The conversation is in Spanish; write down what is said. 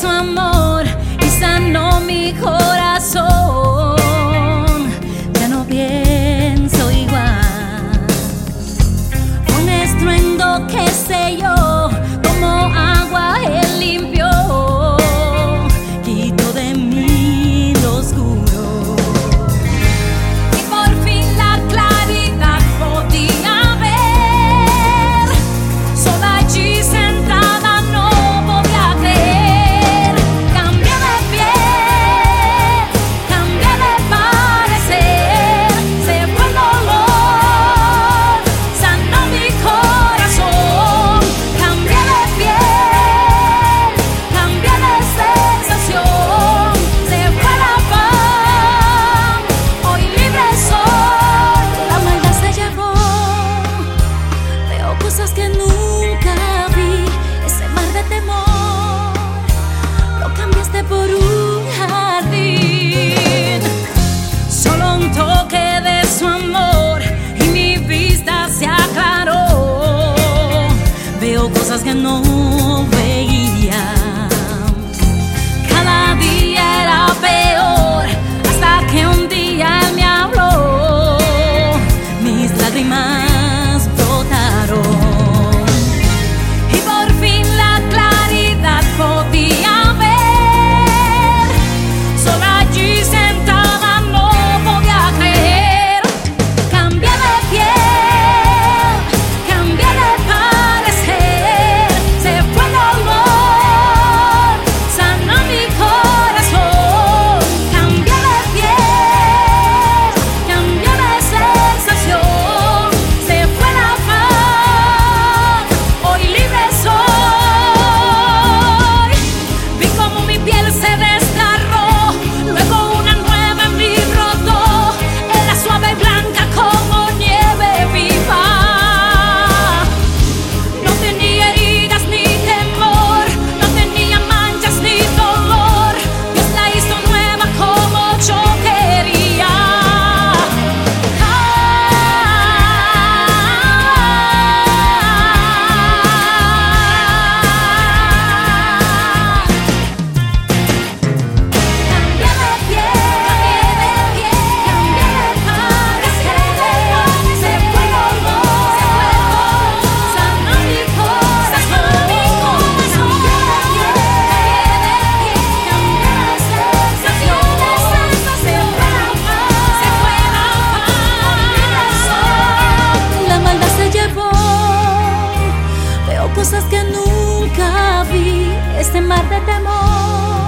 su amor y sanó mi corazón. Ya no pienso igual. Fue un estruendo que selló, como agua él limpió, quitó de mí lo oscuro. Y por fin la claridad podía ver. Sola allí sentada no podía creer. Cambié de piel, cambié de parecer. Se fue el dolor, sanó mi corazón. Cambié de piel, cambié de sensación. Se fue la paz, hoy libre soy. La maldad se llevó, veo cosas que nunca vi. Ese mar de temor lo cambiaste por un jardín. Solo un toque de su amor y mi vista se aclaró. Veo cosas que no veía. Cada día era peor, hasta que un día él me habló. Mis lágrimas brotaron y por fin la claridad podía ver. Sola allí sentada no podía creer. Cambié de piel, cambié de parecer. Se fue el dolor, sanó mi corazón. Cambié de piel, cambié de sensación. Se fue la paz, hoy libre soy. Vi como mi piel se desgarró, luego una nueva en mí brotó. Era suave y blanca como nieve viva. No tenía heridas ni temor, no tenía manchas ni dolor. Dios la hizo nueva como yo quería. Cambié de piel, cambié de parecer. Se fue el dolor, sanó mi corazón. Cambié de piel, cambié de sensación. Se fue la paz, libre soy. La maldad se llevó, veo cosas que nunca vi. Este mar de temor